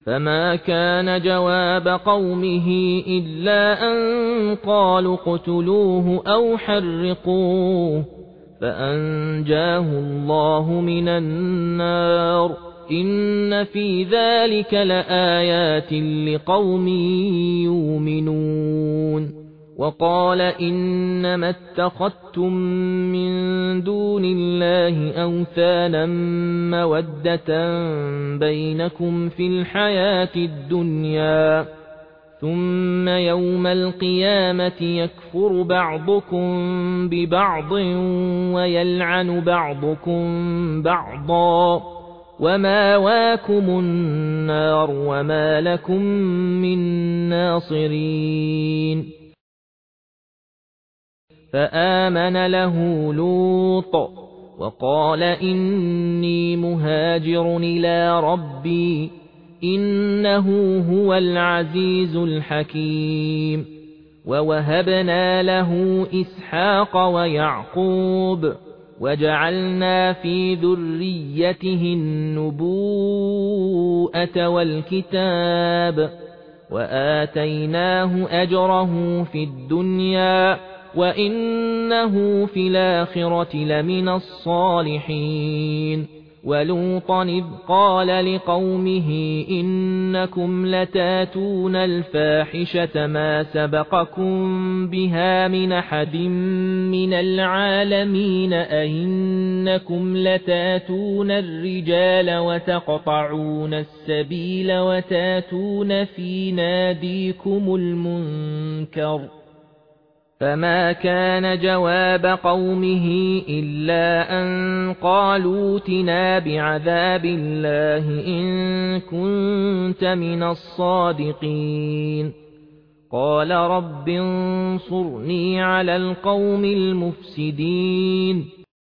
فما كان جواب قومه إلا أن قالوا اقتلوه أو حرقوه فأنجاه الله من النار إن في ذلك لآيات لقوم يؤمنون وقال إنما اتخذتم من دون الله أوثانا مودة بينكم في الحياة الدنيا ثم يوم القيامة يكفر بعضكم ببعض ويلعن بعضكم بعضا وماواكم النار وما لكم من ناصرين فآمن له لوط وقال إني مهاجر إلى ربي إنه هو العزيز الحكيم ووهبنا له إسحاق ويعقوب وجعلنا في ذريته النبوءة والكتاب وآتيناه أجره في الدنيا وإنه في الآخرة لمن الصالحين ولوطا إذ قال لقومه إنكم لتاتون الفاحشة ما سبقكم بها من أحد من العالمين أئنكم لتاتون الرجال وتقطعون السبيل وتاتون في ناديكم المنكر فما كان جواب قومه إلا أن قالوا ائتنا بعذاب الله إن كنت من الصادقين قال رب انصرني على القوم المفسدين